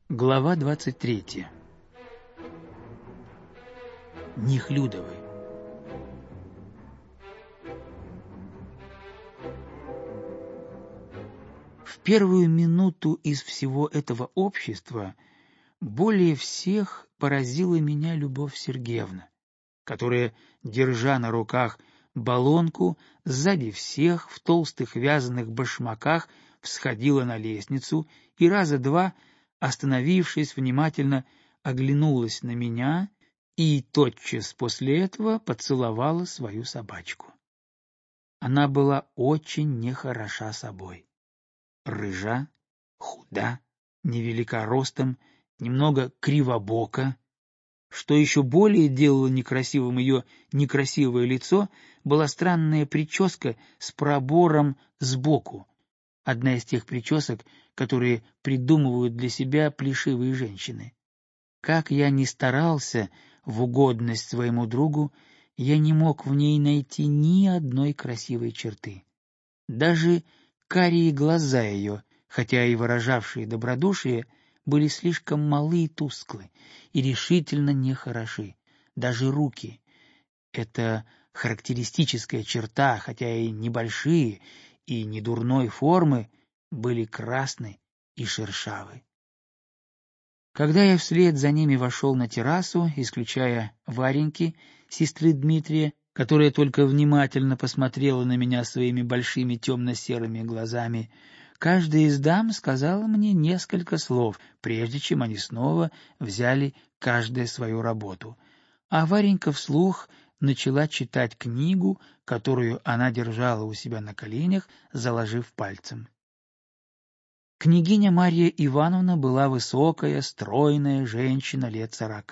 Глава 23. Нехлюдовы. В первую минуту из всего этого общества более всех поразила меня Любовь Сергеевна, которая, держа на руках баллонку, сзади всех в толстых вязаных башмаках всходила на лестницу и раза два, остановившись, внимательно оглянулась на меня и тотчас после этого поцеловала свою собачку. Она была очень нехороша собой. Рыжа, худа, невелика ростом, немного кривобока. Что еще более делало некрасивым ее некрасивое лицо, была странная прическа с пробором сбоку. Одна из тех причесок, которые придумывают для себя плешивые женщины. Как я ни старался в угодность своему другу, я не мог в ней найти ни одной красивой черты. Даже карие глаза ее, хотя и выражавшие добродушие, были слишком малы и тусклы, и решительно нехороши. Даже руки — это характеристическая черта, хотя и небольшие, и недурной формы, были красны и шершавы. Когда я вслед за ними вошел на террасу, исключая Вареньки, сестры Дмитрия, которая только внимательно посмотрела на меня своими большими темно-серыми глазами, каждая из дам сказала мне несколько слов, прежде чем они снова взяли каждая свою работу. А Варенька вслух начала читать книгу, которую она держала у себя на коленях, заложив пальцем. Княгиня Марья Ивановна была высокая, стройная женщина лет 40.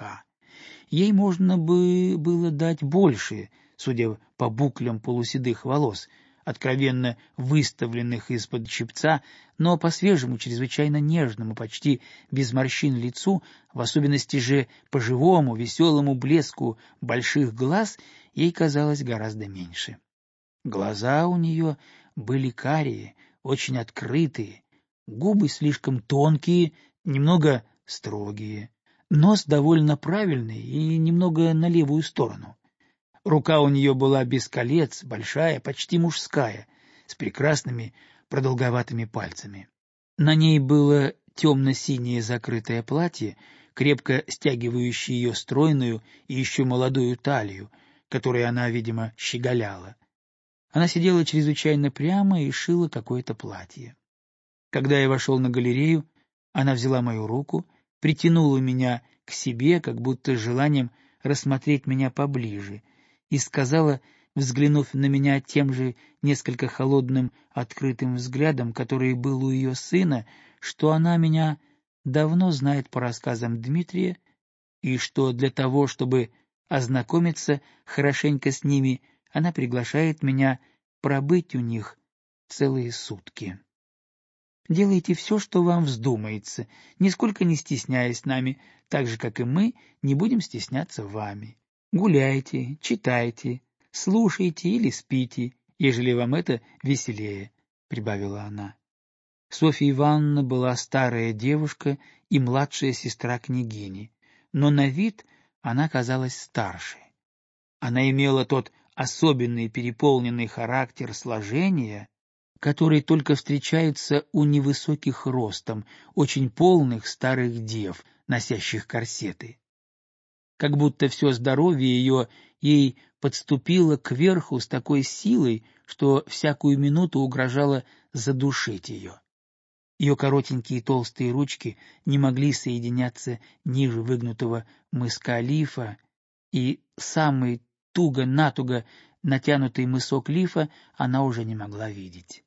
Ей можно бы было дать больше, судя по буклям полуседых волос, откровенно выставленных из-под чепца, но по свежему, чрезвычайно нежному, почти без морщин лицу, в особенности же по живому, веселому блеску больших глаз, ей казалось гораздо меньше. Глаза у нее были карие, очень открытые, губы слишком тонкие, немного строгие, нос довольно правильный и немного на левую сторону. Рука у нее была без колец, большая, почти мужская, с прекрасными продолговатыми пальцами. На ней было темно-синее закрытое платье, крепко стягивающее ее стройную и еще молодую талию, которой она, видимо, щеголяла. Она сидела чрезвычайно прямо и шила какое-то платье. Когда я вошел на галерею, она взяла мою руку, притянула меня к себе, как будто с желанием рассмотреть меня поближе, и сказала, взглянув на меня тем же несколько холодным, открытым взглядом, который был у ее сына, что она меня давно знает по рассказам Дмитрия, и что для того, чтобы ознакомиться хорошенько с ними, она приглашает меня пробыть у них целые сутки. Делайте все, что вам вздумается, нисколько не стесняясь нами, так же, как и мы не будем стесняться вами. Гуляйте, читайте, слушайте или спите, ежели вам это веселее, — прибавила она. Софья Ивановна была старая девушка и младшая сестра княгини, но на вид она казалась старше. Она имела тот особенный переполненный характер сложения, который только встречается у невысоких ростом, очень полных старых дев, носящих корсеты. Как будто все здоровье ее ей подступило кверху с такой силой, что всякую минуту угрожало задушить ее. Ее коротенькие толстые ручки не могли соединяться ниже выгнутого мыска лифа, и самый туго-натуго натянутый мысок лифа она уже не могла видеть.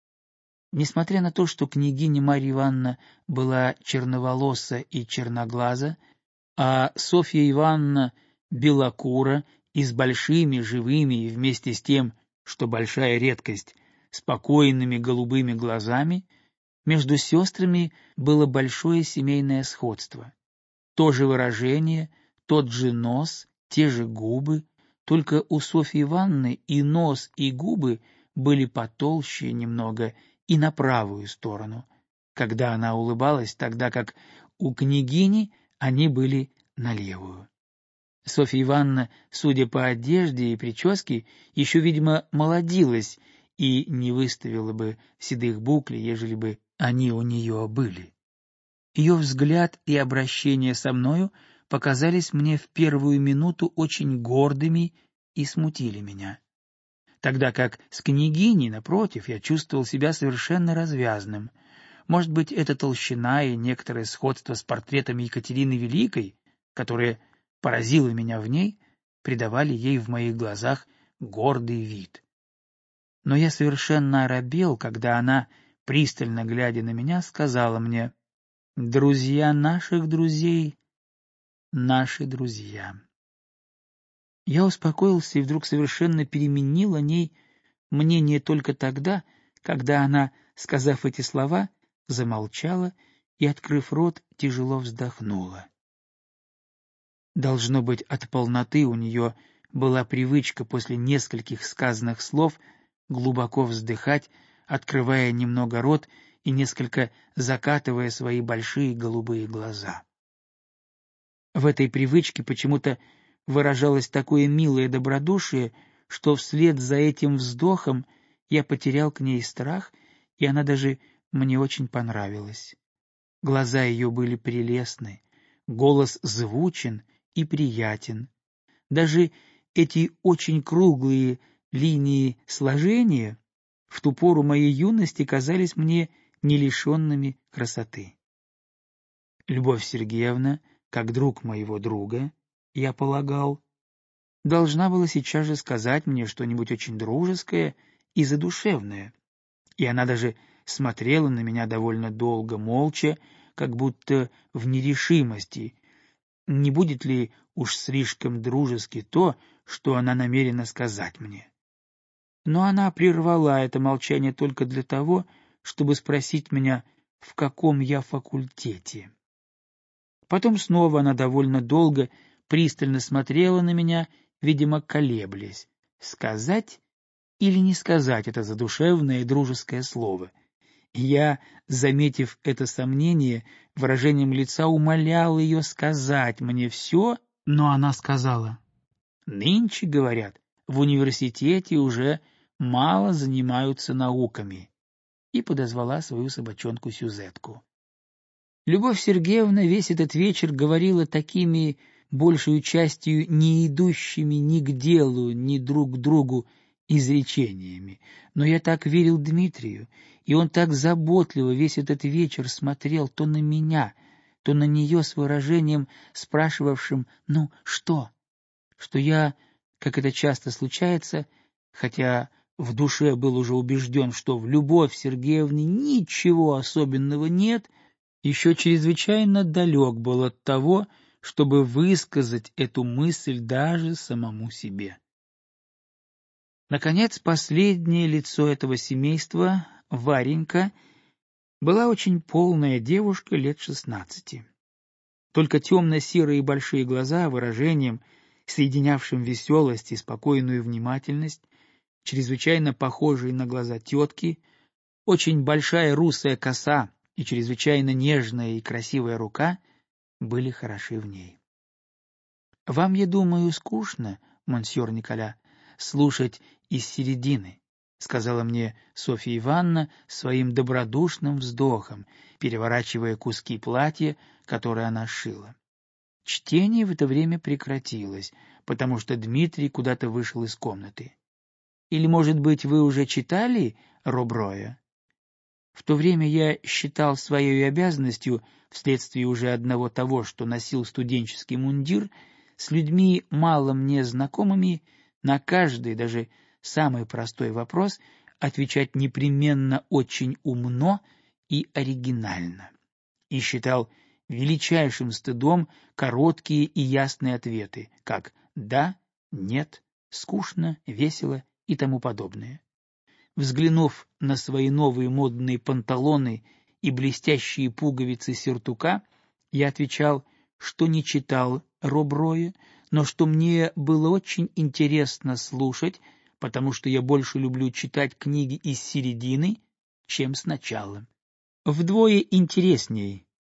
Несмотря на то, что княгиня Марья Ивановна была черноволоса и черноглаза, а Софья Ивановна белокура и с большими, живыми и вместе с тем, что большая редкость, спокойными голубыми глазами, между сестрами было большое семейное сходство. То же выражение, тот же нос, те же губы, только у Софьи Ивановны и нос, и губы были потолще немного и на правую сторону, когда она улыбалась, тогда как у княгини они были на левую. Софья Ивановна, судя по одежде и прическе, еще, видимо, молодилась и не выставила бы седых буклей, ежели бы они у нее были. Ее взгляд и обращение со мною показались мне в первую минуту очень гордыми и смутили меня. Тогда как с княгиней, напротив, я чувствовал себя совершенно развязным. Может быть, эта толщина и некоторое сходство с портретом Екатерины Великой, которое поразило меня в ней, придавали ей в моих глазах гордый вид. Но я совершенно оробел, когда она, пристально глядя на меня, сказала мне: «Друзья наших друзей — наши друзья». Я успокоился и вдруг совершенно переменил о ней мнение только тогда, когда она, сказав эти слова, замолчала и, открыв рот, тяжело вздохнула. Должно быть, от полноты у нее была привычка после нескольких сказанных слов глубоко вздыхать, открывая немного рот и несколько закатывая свои большие голубые глаза. В этой привычке почему-то выражалось такое милое добродушие, что вслед за этим вздохом я потерял к ней страх, и она даже мне очень понравилась. Глаза ее были прелестны, голос звучен и приятен. Даже эти очень круглые линии сложения в ту пору моей юности казались мне не лишенными красоты. Любовь Сергеевна, как друг моего друга, я полагал, должна была сейчас же сказать мне что-нибудь очень дружеское и задушевное, и она даже смотрела на меня довольно долго, молча, как будто в нерешимости, не будет ли уж слишком дружески то, что она намерена сказать мне. Но она прервала это молчание только для того, чтобы спросить меня, в каком я факультете. Потом снова она довольно долго пристально смотрела на меня, видимо, колеблясь, сказать или не сказать это задушевное и дружеское слово. И я, заметив это сомнение, выражением лица умолял ее сказать мне все, но она сказала: «Нынче, говорят, в университете уже мало занимаются науками», и подозвала свою собачонку Сюзетку. Любовь Сергеевна весь этот вечер говорила такими, большую частью, не идущими ни к делу, ни друг к другу изречениями. Но я так верил Дмитрию, и он так заботливо весь этот вечер смотрел то на меня, то на нее с выражением, спрашивавшим «ну, что?», что я, как это часто случается, хотя в душе был уже убежден, что в Любовь Сергеевне ничего особенного нет, еще чрезвычайно далек был от того, чтобы высказать эту мысль даже самому себе. Наконец, последнее лицо этого семейства, Варенька, была очень полная девушка лет 16. Только темно-серые большие глаза выражением, соединявшим веселость и спокойную внимательность, чрезвычайно похожие на глаза тетки, очень большая русая коса и чрезвычайно нежная и красивая рука были хороши в ней. «Вам, я думаю, скучно, монсьор Николя, слушать из середины», — сказала мне Софья Ивановна своим добродушным вздохом, переворачивая куски платья, которые она шила. Чтение в это время прекратилось, потому что Дмитрий куда-то вышел из комнаты. «Или, может быть, вы уже читали Роброя?» В то время я считал своей обязанностью, вследствие уже одного того, что носил студенческий мундир, с людьми мало мне знакомыми, на каждый, даже самый простой вопрос отвечать непременно очень умно и оригинально. И считал величайшим стыдом короткие и ясные ответы, как «да», «нет», «скучно», «весело» и тому подобное. Взглянув на свои новые модные панталоны и блестящие пуговицы сюртука, я отвечал, что не читал Роброя, но что мне было очень интересно слушать, потому что я больше люблю читать книги из середины, чем сначала. Вдвое интересней,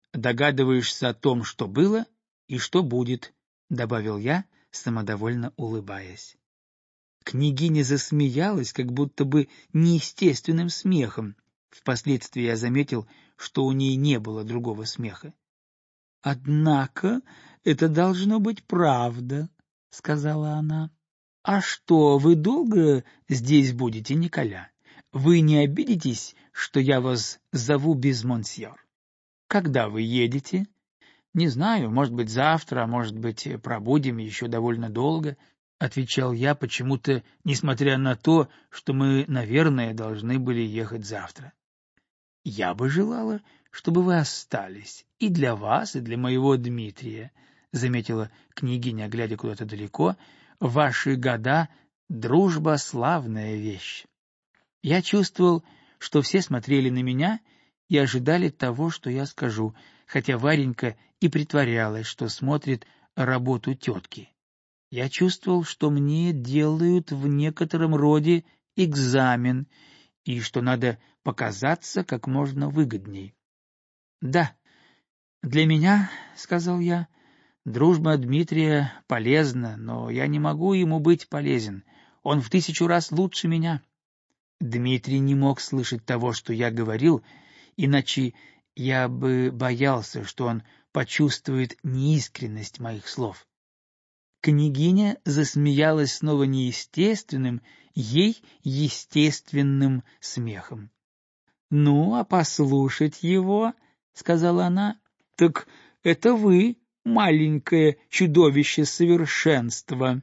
догадываешься о том, что было и что будет, — добавил я, самодовольно улыбаясь. Княгиня засмеялась, как будто бы неестественным смехом. Впоследствии я заметил, что у ней не было другого смеха. — Однако это должно быть правда, — сказала она. — А что, вы долго здесь будете, Николя? Вы не обидитесь, что я вас зову без монсьор? Когда вы едете? — Не знаю, может быть, завтра, а может быть, пробудем еще довольно долго, — отвечал я почему-то, несмотря на то, что мы, наверное, должны были ехать завтра. — Я бы желала, чтобы вы остались, и для вас, и для моего Дмитрия, — заметила княгиня, глядя куда-то далеко. — В ваши года дружба — славная вещь. Я чувствовал, что все смотрели на меня и ожидали того, что я скажу, хотя Варенька и притворялась, что смотрит работу тетки. Я чувствовал, что мне делают в некотором роде экзамен и что надо показаться как можно выгодней. — Да, для меня, — сказал я, — дружба Дмитрия полезна, но я не могу ему быть полезен. Он в 1000 раз лучше меня. Дмитрий не мог слышать того, что я говорил, иначе я бы боялся, что он почувствует неискренность моих слов. Княгиня засмеялась снова неестественным, ей естественным смехом. — Ну, а послушать его, — сказала она, — так это вы, маленькое чудовище совершенства.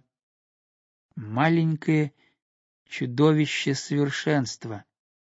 Маленькое чудовище совершенства.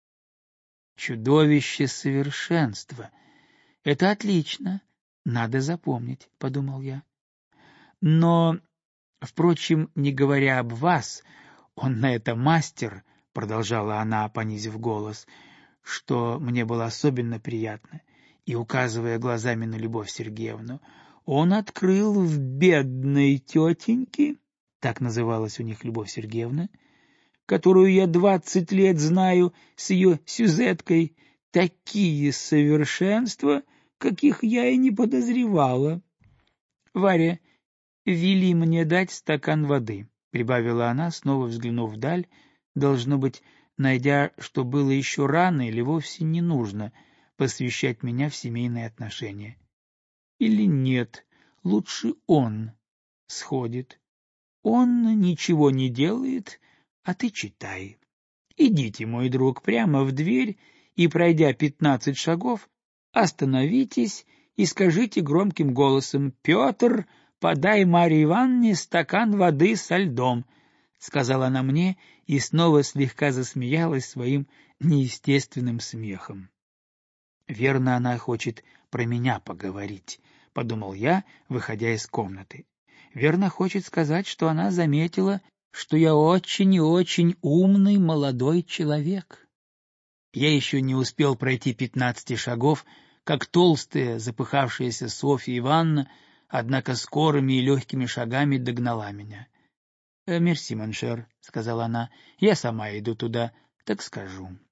Чудовище совершенства. Это отлично, надо запомнить, — подумал я. Но, впрочем, не говоря об вас, он на это мастер, — продолжала она, понизив голос, что мне было особенно приятно, и указывая глазами на Любовь Сергеевну, он открыл в бедной тетеньке, так называлась у них Любовь Сергеевна, которую я 20 лет знаю с ее Сюзеткой, такие совершенства, каких я и не подозревала. — Варя, вели мне дать стакан воды, — прибавила она, снова взглянув вдаль, должно быть, найдя, что было еще рано или вовсе не нужно посвящать меня в семейные отношения. Или нет, лучше он сходит. Он ничего не делает, а ты читай. Идите, мой друг, прямо в дверь и, пройдя 15 шагов, остановитесь и скажите громким голосом: «Петр, подай Марье Ивановне стакан воды со льдом», — сказала она мне и снова слегка засмеялась своим неестественным смехом. «Верно, она хочет про меня поговорить», — подумал я, выходя из комнаты. «Верно, хочет сказать, что она заметила, что я очень и очень умный молодой человек». Я еще не успел пройти 15 шагов, как толстая, запыхавшаяся Софья Ивановна, однако скорыми и легкими шагами догнала меня. — Мерси, моншер, — сказала она, — я сама иду туда, так скажу.